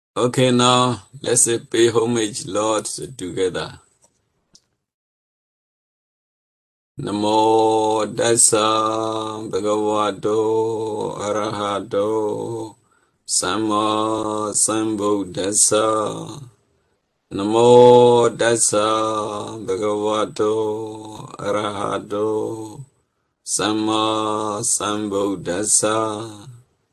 Okay, now let's pay homage, Lord, together. Namo Dasa Bhagavato Arahato Sama Sambuddhassa. Namo Dasa Bhagavato Arahato Sama Sambuddhassa.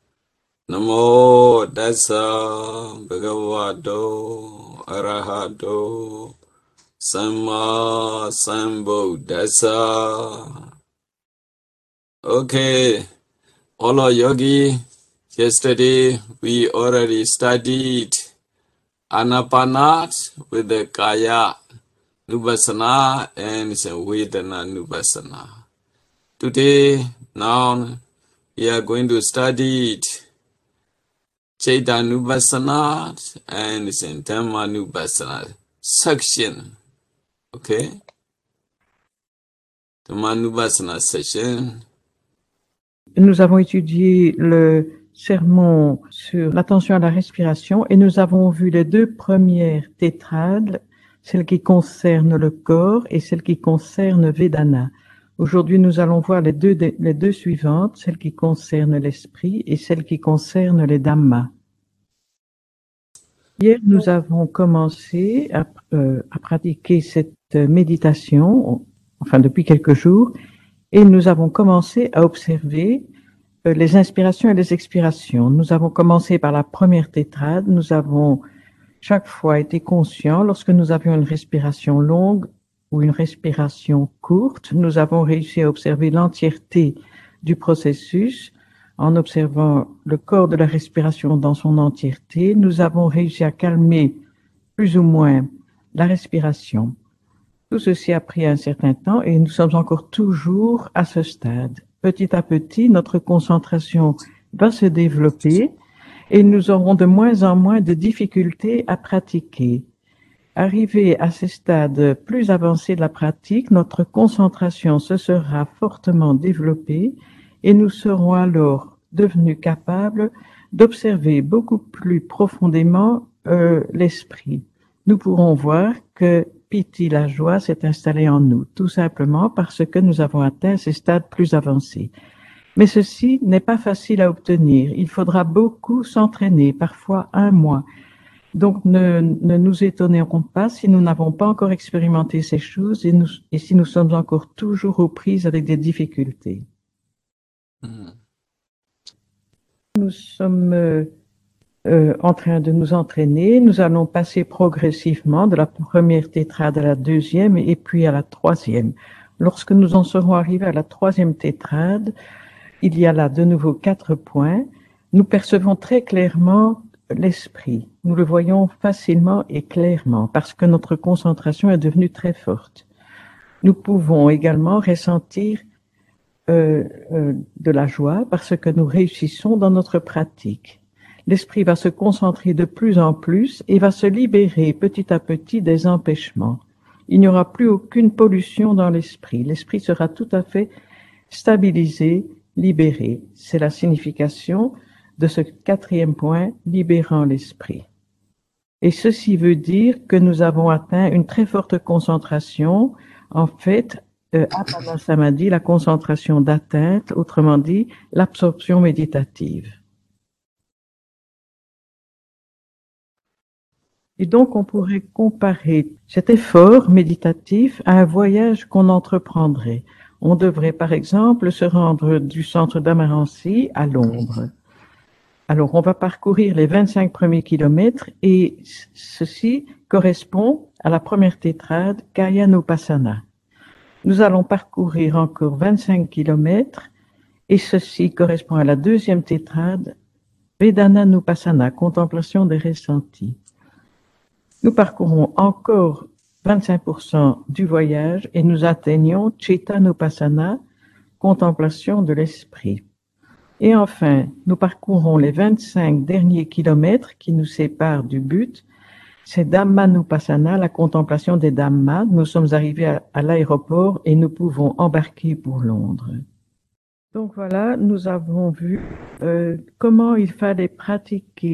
Namo Dasa Bhagavato Arahato Sama Sambuddhassa. Okay, Hola Yogi, yesterday we already studied Anapanat with the Kaya Nubassana and Vedana Nubassana. Today, now, we are going to study Chaitanya and Dhamma section. Okay? Dhamma section. Nous avons étudié le sermon sur l'attention à la respiration et nous avons vu les deux premières tétrades, celle qui concerne le corps et celle qui concerne Vedana. Aujourd'hui, nous allons voir les deux suivantes, celle qui concerne l'esprit et celle qui concerne les Dhammas. Hier, nous avons commencé à pratiquer cette méditation, enfin depuis quelques jours, et nous avons commencé à observer les inspirations et les expirations. Nous avons commencé par la première tétrade. Nous avons chaque fois été conscients lorsque nous avions une respiration longue ou une respiration courte. Nous avons réussi à observer l'entièreté du processus en observant le corps de la respiration dans son entièreté. Nous avons réussi à calmer plus ou moins la respiration. Tout ceci a pris un certain temps et nous sommes encore toujours à ce stade. Petit à petit, notre concentration va se développer et nous aurons de moins en moins de difficultés à pratiquer. Arrivé à ce stade plus avancé de la pratique, notre concentration se sera fortement développée et nous serons alors devenus capables d'observer beaucoup plus profondément l'esprit. Nous pourrons voir que Piti, la joie, s'est installée en nous, tout simplement parce que nous avons atteint ces stades plus avancés. Mais ceci n'est pas facile à obtenir. Il faudra beaucoup s'entraîner, parfois 1 mois. Donc, ne nous étonnons pas si nous n'avons pas encore expérimenté ces choses et si nous sommes encore toujours aux prises avec des difficultés. Nous sommes en train de nous entraîner. Nous allons passer progressivement de la première tétrade à la deuxième et puis à la troisième. Lorsque nous en serons arrivés à la troisième tétrade, il y a là de nouveau 4 points. Nous percevons très clairement l'esprit. Nous le voyons facilement et clairement parce que notre concentration est devenue très forte. Nous pouvons également ressentir de la joie parce que nous réussissons dans notre pratique. L'esprit va se concentrer de plus en plus et va se libérer petit à petit des empêchements. Il n'y aura plus aucune pollution dans l'esprit. L'esprit sera tout à fait stabilisé, libéré. C'est la signification de ce 4e point, libérant l'esprit. Et ceci veut dire que nous avons atteint une très forte concentration. En fait, Apana Samadhi, la concentration d'atteinte, autrement dit, l'absorption méditative. Et donc, on pourrait comparer cet effort méditatif à un voyage qu'on entreprendrait. On devrait, par exemple, se rendre du centre d'Amarancy à Londres. Alors, on va parcourir les 25 premiers kilomètres et ceci correspond à la première tétrade, Kayanupassana. Nous allons parcourir encore 25 kilomètres et ceci correspond à la deuxième tétrade, Vedananupassana, contemplation des ressentis. Nous parcourons encore 25% du voyage et nous atteignons Chetanupassana, contemplation de l'esprit. Et enfin, nous parcourons les 25 derniers kilomètres qui nous séparent du but. C'est Dhammanupassana, la contemplation des Dhammas. Nous sommes arrivés à l'aéroport et nous pouvons embarquer pour Londres. Donc voilà, nous avons vu comment il fallait pratiquer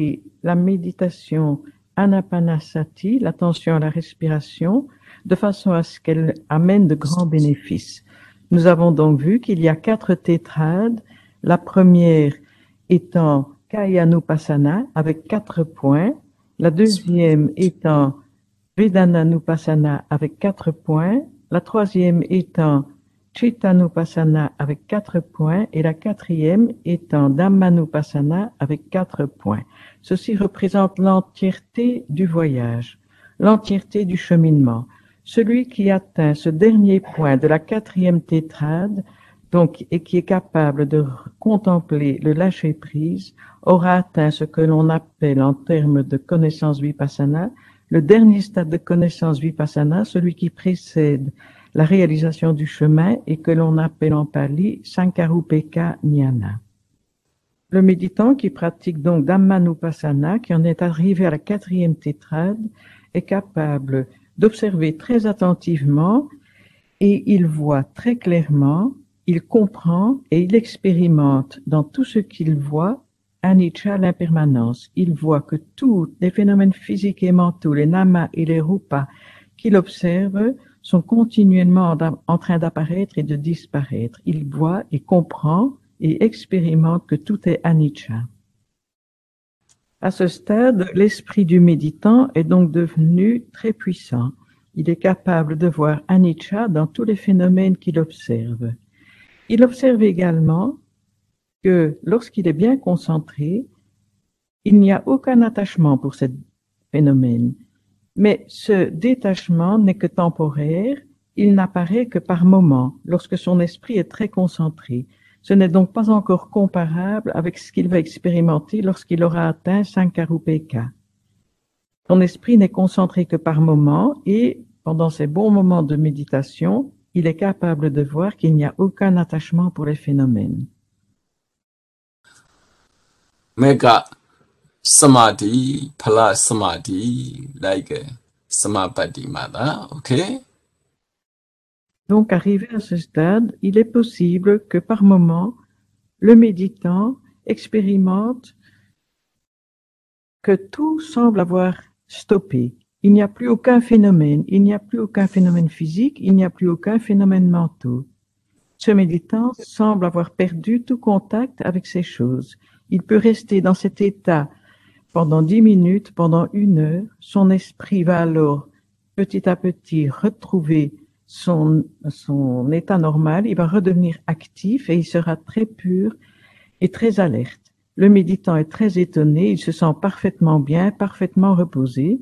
la méditation Anapanasati, l'attention à la respiration, de façon à ce qu'elle amène de grands bénéfices. Nous avons donc vu qu'il y a 4 tétrades, la première étant Kayanupassana avec 4 points, la deuxième étant Vedananupassana avec 4 points, la troisième étant Chittanupassana avec 4 points et la quatrième étant Dhammanupassana avec 4 points. Ceci représente l'entièreté du voyage, l'entièreté du cheminement. Celui qui atteint ce dernier point de la 4e tétrade, donc, et qui est capable de contempler le lâcher-prise, aura atteint ce que l'on appelle en termes de connaissance vipassana, le dernier stade de connaissance vipassana, celui qui précède la réalisation du chemin et que l'on appelle en pali Sankarupeka Jnana. Le méditant qui pratique donc Dhammanupassana, qui en est arrivé à la 4e tétrade, est capable d'observer très attentivement et il voit très clairement, il comprend et il expérimente dans tout ce qu'il voit anicca, l'impermanence. Il voit que tous les phénomènes physiques et mentaux, les namas et les rupas qu'il observe sont continuellement en train d'apparaître et de disparaître. Il voit et comprend et expérimente que tout est anicca. À ce stade, l'esprit du méditant est donc devenu très puissant. Il est capable de voir anicca dans tous les phénomènes qu'il observe. Il observe également que lorsqu'il est bien concentré, il n'y a aucun attachement pour ce phénomène. Mais ce détachement n'est que temporaire, il n'apparaît que par moments, lorsque son esprit est très concentré. Ce n'est donc pas encore comparable avec ce qu'il va expérimenter lorsqu'il aura atteint Sankarupeka. Son esprit n'est concentré que par moments et, pendant ces bons moments de méditation, il est capable de voir qu'il n'y a aucun attachement pour les phénomènes. Mega Samadhi, Phala Samadhi, like Samapati Mada, ok? Donc, arrivé à ce stade, il est possible que par moment, le méditant expérimente que tout semble avoir stoppé. Il n'y a plus aucun phénomène, il n'y a plus aucun phénomène physique, il n'y a plus aucun phénomène mental. Ce méditant semble avoir perdu tout contact avec ces choses. Il peut rester dans cet état pendant 10 minutes, pendant 1 heure. Son esprit va alors petit à petit retrouver son état normal. Il va redevenir actif et il sera très pur et très alerte. Le méditant est très étonné, il se sent parfaitement bien, parfaitement reposé.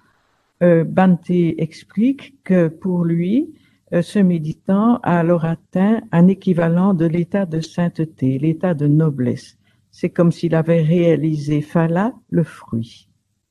Bhante explique que pour lui, ce méditant a alors atteint un équivalent de l'état de sainteté, l'état de noblesse. C'est comme s'il avait réalisé phala, le fruit.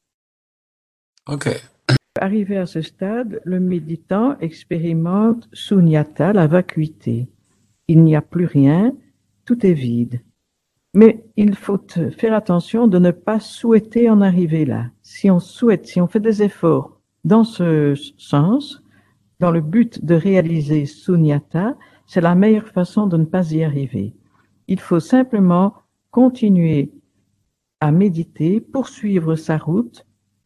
Ok. Arrivé à ce stade, le méditant expérimente sunyata, la vacuité. Il n'y a plus rien, tout est vide. Mais il faut faire attention de ne pas souhaiter en arriver là. Si on souhaite, si on fait des efforts dans ce sens, dans le but de réaliser sunyata, c'est la meilleure façon de ne pas y arriver. Il faut simplement continuer à méditer, poursuivre sa route,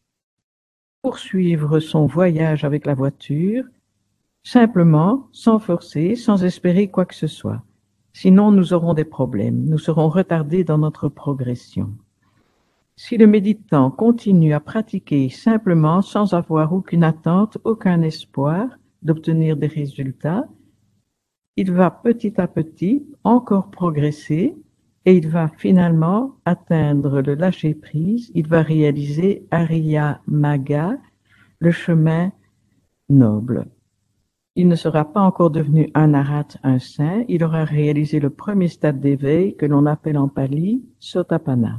poursuivre son voyage avec la voiture, simplement, sans forcer, sans espérer quoi que ce soit. Sinon, nous aurons des problèmes, nous serons retardés dans notre progression. Si le méditant continue à pratiquer simplement sans avoir aucune attente, aucun espoir d'obtenir des résultats, il va petit à petit encore progresser et il va finalement atteindre le lâcher-prise, il va réaliser Ariya Magga, le chemin noble. Il ne sera pas encore devenu un arat, un saint, il aura réalisé le premier stade d'éveil que l'on appelle en pali Sotapanna.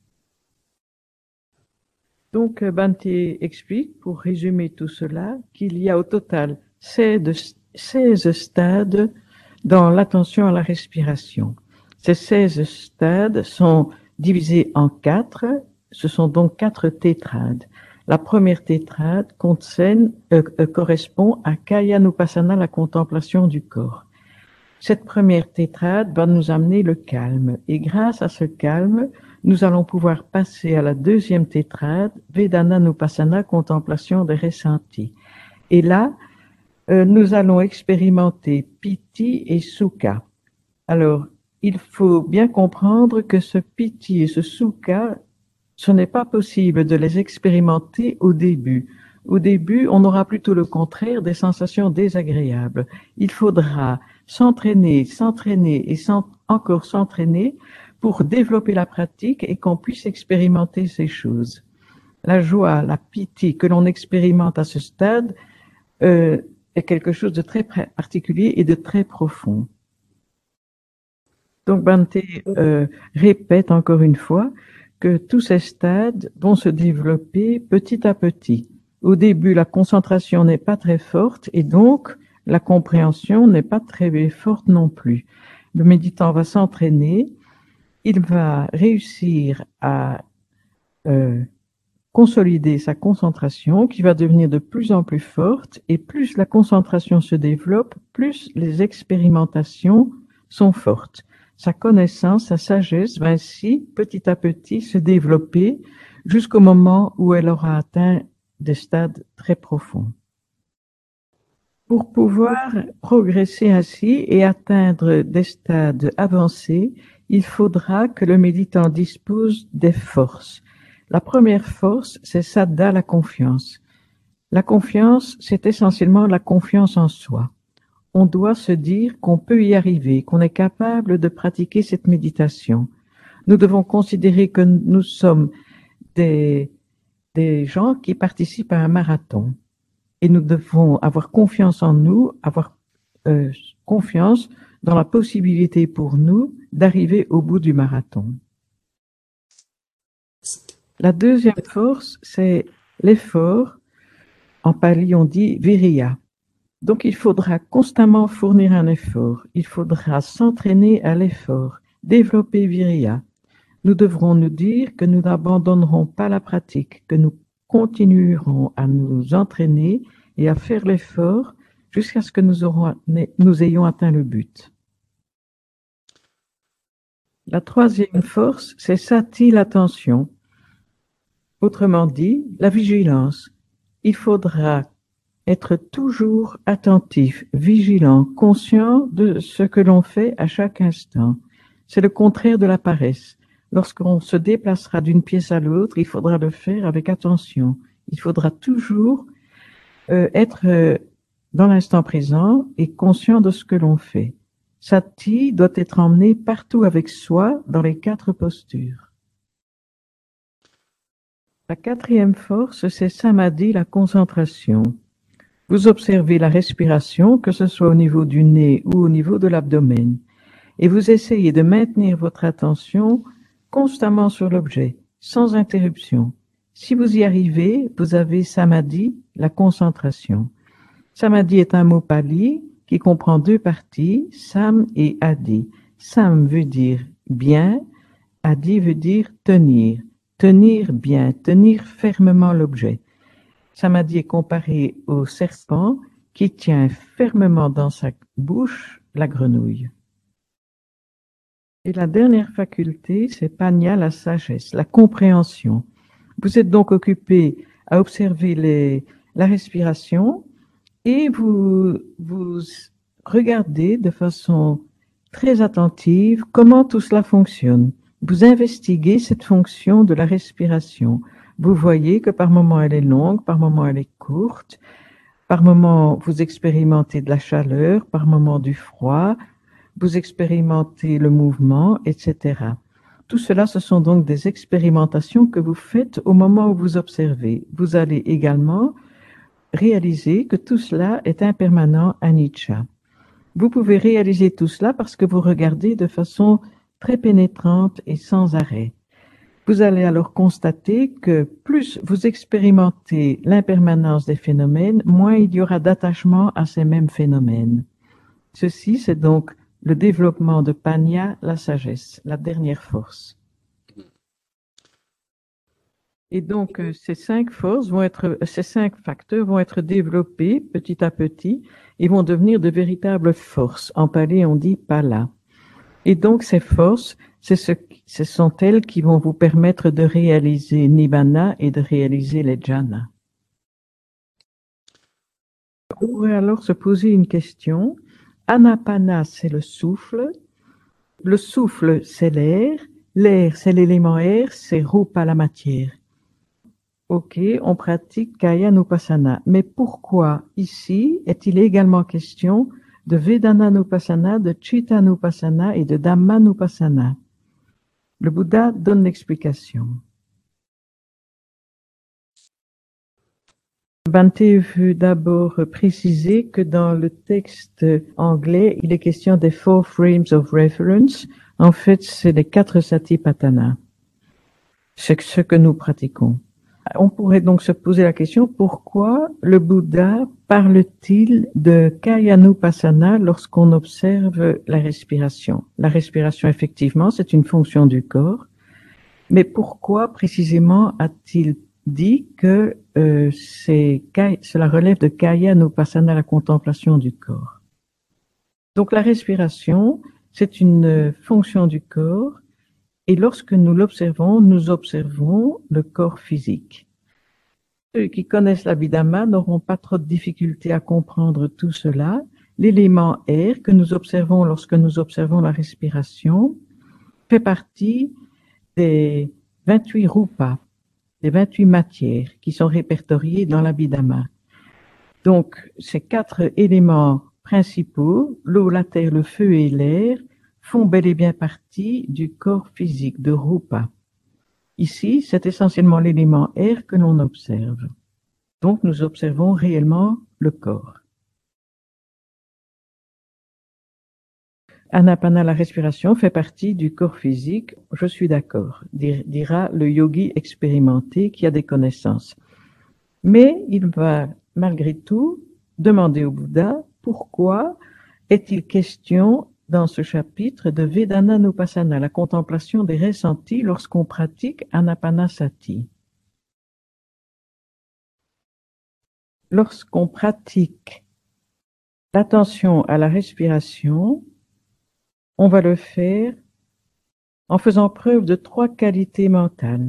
Donc, Bhante explique, pour résumer tout cela, qu'il y a au total 16 stades dans l'attention à la respiration. Ces 16 stades sont divisés en 4, ce sont donc 4 tétrades. La première tétrade correspond à Kayanupassana, la contemplation du corps. Cette première tétrade va nous amener le calme. Et grâce à ce calme, nous allons pouvoir passer à la deuxième tétrade, Vedana-Nupassana, contemplation des ressentis. Et là, nous allons expérimenter Piti et Sukha. Alors, il faut bien comprendre que ce Piti et ce Sukha, ce n'est pas possible de les expérimenter au début. Au début, on aura plutôt le contraire, des sensations désagréables. Il faudra s'entraîner et encore s'entraîner pour développer la pratique et qu'on puisse expérimenter ces choses. La joie, la pitié que l'on expérimente à ce stade est quelque chose de très particulier et de très profond. Donc Bhante répète encore une fois que tous ces stades vont se développer petit à petit. Au début, la concentration n'est pas très forte et donc la compréhension n'est pas très forte non plus. Le méditant va s'entraîner, il va réussir à consolider sa concentration qui va devenir de plus en plus forte et plus la concentration se développe, plus les expérimentations sont fortes. Sa connaissance, sa sagesse va ainsi petit à petit se développer jusqu'au moment où elle aura atteint des stades très profonds. Pour pouvoir progresser ainsi et atteindre des stades avancés, il faudra que le méditant dispose des forces. La première force, c'est Saddha, la confiance. La confiance, c'est essentiellement la confiance en soi. On doit se dire qu'on peut y arriver, qu'on est capable de pratiquer cette méditation. Nous devons considérer que nous sommes des gens qui participent à un marathon. Et nous devons avoir confiance en nous, avoir confiance dans la possibilité pour nous d'arriver au bout du marathon. La deuxième force, c'est l'effort. En pali, on dit viriya. Donc, il faudra constamment fournir un effort. Il faudra s'entraîner à l'effort, développer viriya. Nous devrons nous dire que nous n'abandonnerons pas la pratique, que nous continuerons à nous entraîner et à faire l'effort jusqu'à ce que nous ayons atteint le but. La troisième force, c'est sati, l'attention. Autrement dit, la vigilance. Il faudra être toujours attentif, vigilant, conscient de ce que l'on fait à chaque instant. C'est le contraire de la paresse. Lorsqu'on se déplacera d'une pièce à l'autre, il faudra le faire avec attention. Il faudra toujours être dans l'instant présent et conscient de ce que l'on fait. Sati doit être emmené partout avec soi dans les 4 postures. La quatrième force, c'est Samadhi, la concentration. Vous observez la respiration, que ce soit au niveau du nez ou au niveau de l'abdomen, et vous essayez de maintenir votre attention constamment sur l'objet, sans interruption. Si vous y arrivez, vous avez Samadhi, la concentration. Samadhi est un mot pali qui comprend 2 parties, Sam et Adi. Sam veut dire bien, Adi veut dire tenir. Tenir bien, tenir fermement l'objet. Samadhi est comparé au serpent qui tient fermement dans sa bouche la grenouille. Et la dernière faculté, c'est Panya, la sagesse, la compréhension. Vous êtes donc occupé à observer la respiration et vous regardez de façon très attentive comment tout cela fonctionne. Vous investiguez cette fonction de la respiration. Vous voyez que par moments elle est longue, par moments elle est courte, par moments vous expérimentez de la chaleur, par moments du froid, vous expérimentez le mouvement, etc. Tout cela, ce sont donc des expérimentations que vous faites au moment où vous observez. Vous allez également réaliser que tout cela est impermanent, anicca. Vous pouvez réaliser tout cela parce que vous regardez de façon très pénétrante et sans arrêt. Vous allez alors constater que plus vous expérimentez l'impermanence des phénomènes, moins il y aura d'attachement à ces mêmes phénomènes. Ceci, c'est donc le développement de Panya, la sagesse, la dernière force. Et donc, ces 5 facteurs vont être développés petit à petit et vont devenir de véritables forces. En pali, on dit pala. Et donc, ces forces, ce sont elles qui vont vous permettre de réaliser Nibbana et de réaliser les jhanas. On pourrait alors se poser une question. Anapana, c'est le souffle, c'est l'air, c'est l'élément air, c'est rupa, la matière. Ok, on pratique Kayanupassana, mais pourquoi ici est-il également question de Vedananupassana, de Chittanupassana et de Dhammanupassana? Le Bouddha donne l'explication. Bhante veut d'abord préciser que dans le texte anglais, il est question des 4 frames of reference. En fait, c'est les 4 satipatthana. C'est ce que nous pratiquons. On pourrait donc se poser la question, pourquoi le Bouddha parle-t-il de Kayanupassana lorsqu'on observe la respiration? La respiration, effectivement, c'est une fonction du corps. Mais pourquoi précisément a-t-il dit que cela relève de Kayanupassana, la contemplation du corps? Donc la respiration, c'est une fonction du corps, et lorsque nous l'observons, nous observons le corps physique. Ceux qui connaissent l'Abhidhamma n'auront pas trop de difficultés à comprendre tout cela. L'élément air que nous observons lorsque nous observons la respiration fait partie des 28 rupas, des 28 matières qui sont répertoriées dans l'Abhidhamma. Donc, ces 4 éléments principaux, l'eau, la terre, le feu et l'air, font bel et bien partie du corps physique, de rupa. Ici, c'est essentiellement l'élément air que l'on observe. Donc, nous observons réellement le corps. Anapana, la respiration, fait partie du corps physique. Je suis d'accord, dira le yogi expérimenté qui a des connaissances. Mais il va, malgré tout, demander au Bouddha pourquoi est-il question dans ce chapitre de Vedananupassana, la contemplation des ressentis lorsqu'on pratique Anapanasati. Lorsqu'on pratique l'attention à la respiration, on va le faire en faisant preuve de 3 qualités mentales.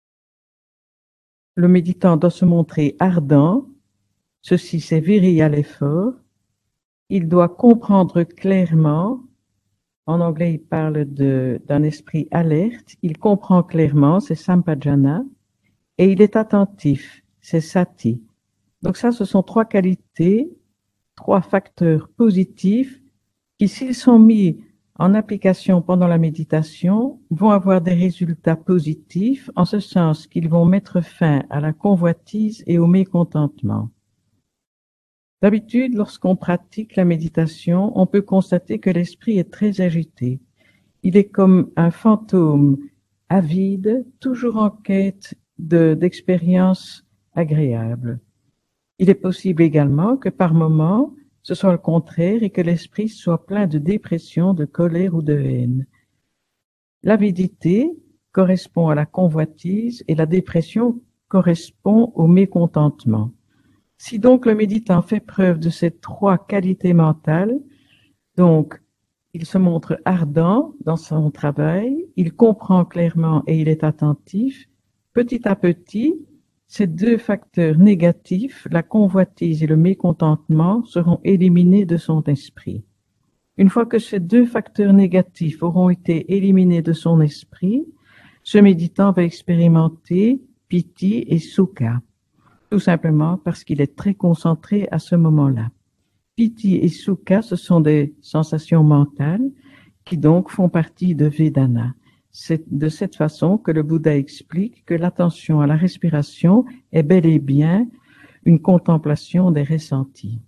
Le méditant doit se montrer ardent, ceci c'est viriya l'effort. Il doit comprendre clairement, en anglais il parle d'un esprit alerte, il comprend clairement, c'est sampajana, et il est attentif, c'est sati. Donc ça, ce sont 3 qualités, 3 facteurs positifs qui, s'ils sont mis en application pendant la méditation, vont avoir des résultats positifs, en ce sens qu'ils vont mettre fin à la convoitise et au mécontentement. D'habitude, lorsqu'on pratique la méditation, on peut constater que l'esprit est très agité. Il est comme un fantôme avide, toujours en quête d'expériences agréables. Il est possible également que par moments, ce soit le contraire et que l'esprit soit plein de dépression, de colère ou de haine. L'avidité correspond à la convoitise et la dépression correspond au mécontentement. Si donc le méditant fait preuve de ces 3 qualités mentales, donc il se montre ardent dans son travail, il comprend clairement et il est attentif, petit à petit, ces 2 facteurs négatifs, la convoitise et le mécontentement, seront éliminés de son esprit. Une fois que ces 2 facteurs négatifs auront été éliminés de son esprit, ce méditant va expérimenter piti et sukha. Tout simplement parce qu'il est très concentré à ce moment-là. Piti et sukha, ce sont des sensations mentales qui donc font partie de Vedana. C'est de cette façon que le Bouddha explique que l'attention à la respiration est bel et bien une contemplation des ressentis.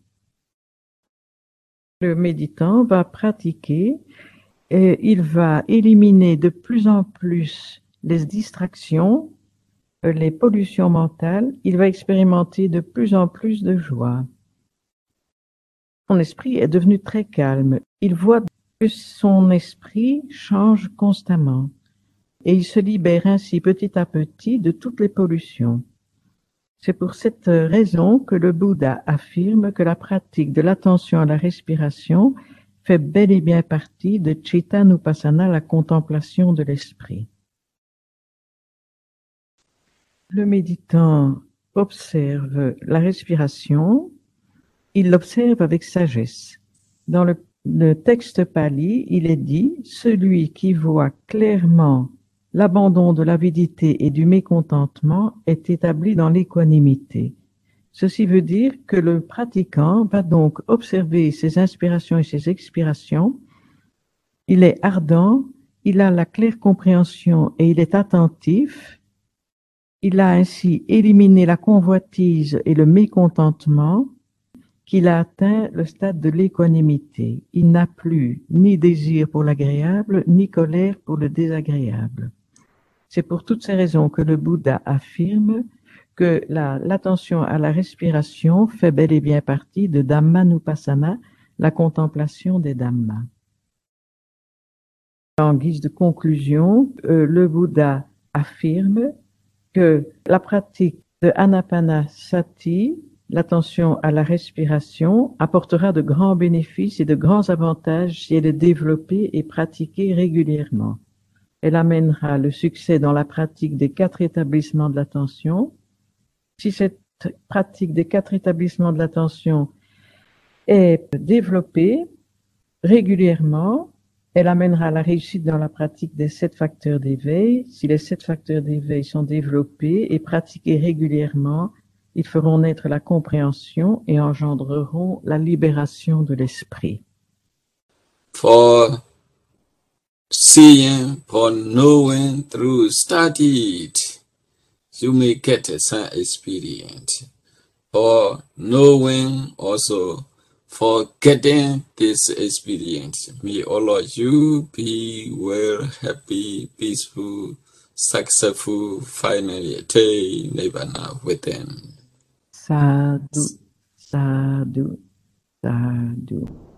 Le méditant va pratiquer et il va éliminer de plus en plus les distractions, les pollutions mentales, il va expérimenter de plus en plus de joie. Son esprit est devenu très calme. Il voit que son esprit change constamment et il se libère ainsi petit à petit de toutes les pollutions. C'est pour cette raison que le Bouddha affirme que la pratique de l'attention à la respiration fait bel et bien partie de Chitta-Nupassana, la contemplation de l'esprit. Le méditant observe la respiration, il l'observe avec sagesse. Dans le texte pali, il est dit « Celui qui voit clairement l'abandon de l'avidité et du mécontentement est établi dans l'équanimité. » Ceci veut dire que le pratiquant va donc observer ses inspirations et ses expirations. Il est ardent, il a la claire compréhension et il est attentif. Il a ainsi éliminé la convoitise et le mécontentement, qu'il a atteint le stade de l'équanimité. Il n'a plus ni désir pour l'agréable, ni colère pour le désagréable. C'est pour toutes ces raisons que le Bouddha affirme que l'attention à la respiration fait bel et bien partie de Dhammanupassana, la contemplation des Dhammas. En guise de conclusion, le Bouddha affirme que la pratique de Anapanasati, l'attention à la respiration, apportera de grands bénéfices et de grands avantages si elle est développée et pratiquée régulièrement. Elle amènera le succès dans la pratique des 4 établissements de l'attention. Si cette pratique des 4 établissements de l'attention est développée régulièrement, elle amènera à la réussite dans la pratique des 7 facteurs d'éveil. Si les 7 facteurs d'éveil sont développés et pratiqués régulièrement, ils feront naître la compréhension et engendreront la libération de l'esprit. For seeing, for knowing through studied, you may get some experience. For knowing also, for getting this experience, may all of you be well, happy, peaceful, successful, finally attain Nibbana within. Sadhu, sadhu, sadhu.